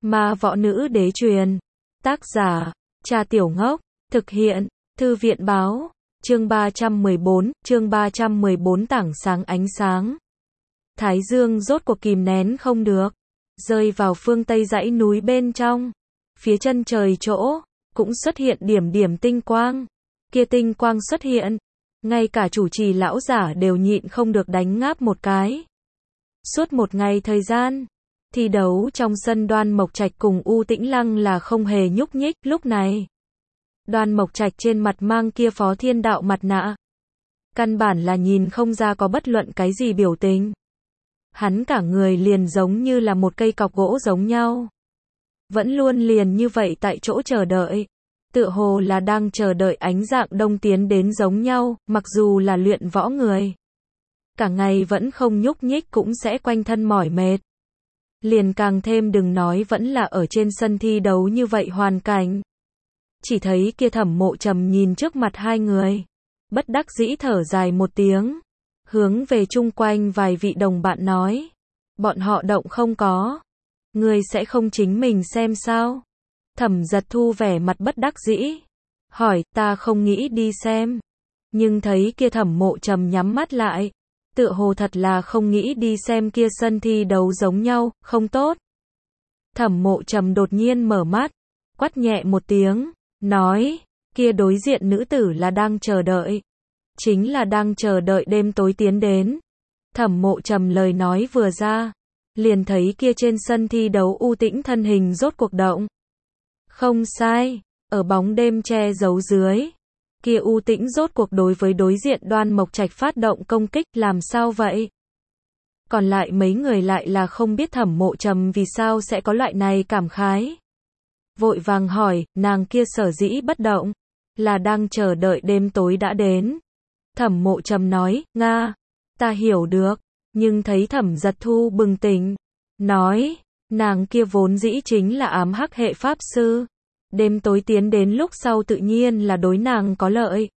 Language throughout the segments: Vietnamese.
Ma võ nữ đế truyền. Tác giả, Trà Tiểu Ngốc. Thực hiện, Thư viện báo. Chương 314 tảng sáng ánh sáng. Thái dương rốt cuộc kìm nén không được, rơi vào phương tây dãy núi bên trong. Phía chân trời chỗ, cũng xuất hiện điểm điểm tinh quang. Kia tinh quang xuất hiện, ngay cả chủ trì lão giả đều nhịn không được đánh ngáp một cái. Suốt một ngày thời gian, thi đấu trong sân Đoan Mộc Trạch cùng U Tĩnh Lăng là không hề nhúc nhích. Lúc này, Đoan Mộc Trạch trên mặt mang kia Phó Thiên Đạo mặt nạ, căn bản là nhìn không ra có bất luận cái gì biểu tình. Hắn cả người liền giống như là một cây cọc gỗ giống nhau, vẫn luôn liền như vậy tại chỗ chờ đợi, tựa hồ là đang chờ đợi ánh dạng đông tiến đến giống nhau. Mặc dù là luyện võ người, cả ngày vẫn không nhúc nhích cũng sẽ quanh thân mỏi mệt, liền càng thêm đừng nói vẫn là ở trên sân thi đấu như vậy hoàn cảnh. Chỉ thấy kia Thẩm Mộ Trầm nhìn trước mặt hai người, bất đắc dĩ thở dài một tiếng, hướng về chung quanh vài vị đồng bạn nói, bọn họ động không có, ngươi sẽ không chính mình xem sao? Thẩm Giật Thu vẻ mặt bất đắc dĩ, hỏi, ta không nghĩ đi xem. Nhưng thấy kia Thẩm Mộ Trầm nhắm mắt lại, tựa hồ thật là không nghĩ đi xem kia sân thi đấu giống nhau, không tốt. Thẩm Mộ Trầm đột nhiên mở mắt, quát nhẹ một tiếng, nói, kia đối diện nữ tử là đang chờ đợi, chính là đang chờ đợi đêm tối tiến đến. Thẩm Mộ Trầm lời nói vừa ra, liền thấy kia trên sân thi đấu U Tĩnh thân hình rốt cuộc động. Không sai, ở bóng đêm che giấu dưới, kia U Tĩnh rốt cuộc đối với đối diện Đoan Mộc Trạch phát động công kích. Làm sao vậy? Còn lại mấy người lại là không biết Thẩm Mộ Trầm vì sao sẽ có loại này cảm khái. Vội vàng hỏi, nàng kia sở dĩ bất động, là đang chờ đợi đêm tối đã đến. Thẩm Mộ Trầm nói, Nga, ta hiểu được, nhưng thấy Thẩm Giật Thu bừng tỉnh, nói, nàng kia vốn dĩ chính là ám hắc hệ pháp sư, đêm tối tiến đến lúc sau tự nhiên là đối nàng có lợi.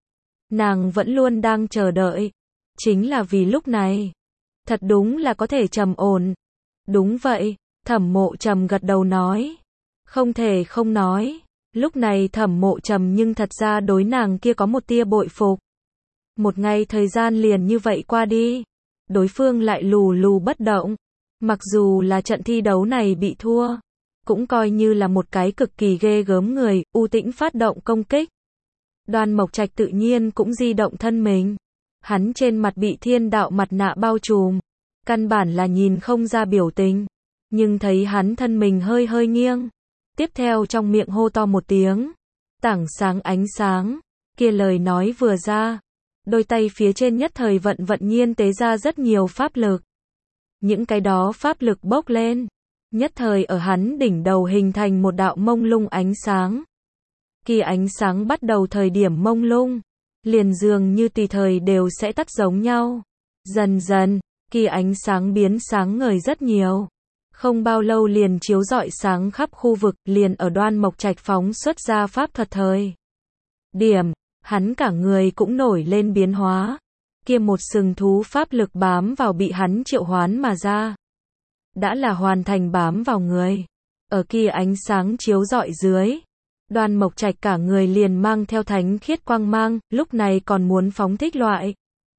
Nàng vẫn luôn đang chờ đợi, chính là vì lúc này, thật đúng là có thể trầm ổn. Đúng vậy, Thẩm Mộ Trầm gật đầu nói, không thể không nói, lúc này Thẩm Mộ Trầm nhưng thật ra đối nàng kia có một tia bội phục. Một ngày thời gian liền như vậy qua đi, đối phương lại lù lù bất động, mặc dù là trận thi đấu này bị thua, cũng coi như là một cái cực kỳ ghê gớm người. U Tĩnh phát động công kích, Đoan Mộc Trạch tự nhiên cũng di động thân mình, hắn trên mặt bị Thiên Đạo mặt nạ bao trùm, căn bản là nhìn không ra biểu tình, nhưng thấy hắn thân mình hơi hơi nghiêng, tiếp theo trong miệng hô to một tiếng, tảng sáng ánh sáng. Kia lời nói vừa ra, đôi tay phía trên nhất thời vận nhiên tế ra rất nhiều pháp lực. Những cái đó pháp lực bốc lên, nhất thời ở hắn đỉnh đầu hình thành một đạo mông lung ánh sáng. Khi ánh sáng bắt đầu thời điểm mông lung, liền dường như tùy thời đều sẽ tắt giống nhau. Dần dần, khi ánh sáng biến sáng ngời rất nhiều. Không bao lâu liền chiếu rọi sáng khắp khu vực. Liền ở Đoan Mộc Trạch phóng xuất ra pháp thuật thời điểm, hắn cả người cũng nổi lên biến hóa. Kia một sừng thú pháp lực bám vào bị hắn triệu hoán mà ra, đã là hoàn thành bám vào người. Ở kia ánh sáng chiếu rọi dưới, Đoan Mộc Trạch cả người liền mang theo thánh khiết quang mang, lúc này còn muốn phóng thích loại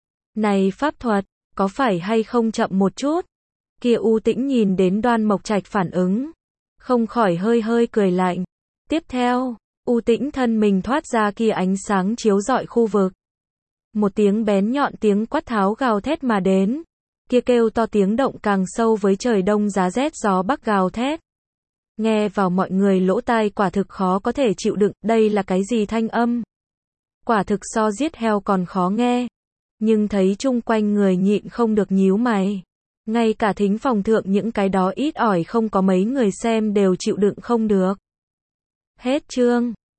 này pháp thuật, có phải hay không chậm một chút? Kia U Tĩnh nhìn đến Đoan Mộc Trạch phản ứng, không khỏi hơi hơi cười lạnh. Tiếp theo, U Tĩnh thân mình thoát ra kia ánh sáng chiếu rọi khu vực. Một tiếng bén nhọn tiếng quát tháo gào thét mà đến. Kia kêu to tiếng động càng sâu với trời đông giá rét gió bắc gào thét. Nghe vào mọi người lỗ tai quả thực khó có thể chịu đựng, đây là cái gì thanh âm? Quả thực so giết heo còn khó nghe. Nhưng thấy chung quanh người nhịn không được nhíu mày. Ngay cả thính phòng thượng những cái đó ít ỏi không có mấy người xem đều chịu đựng không được. Hết chương.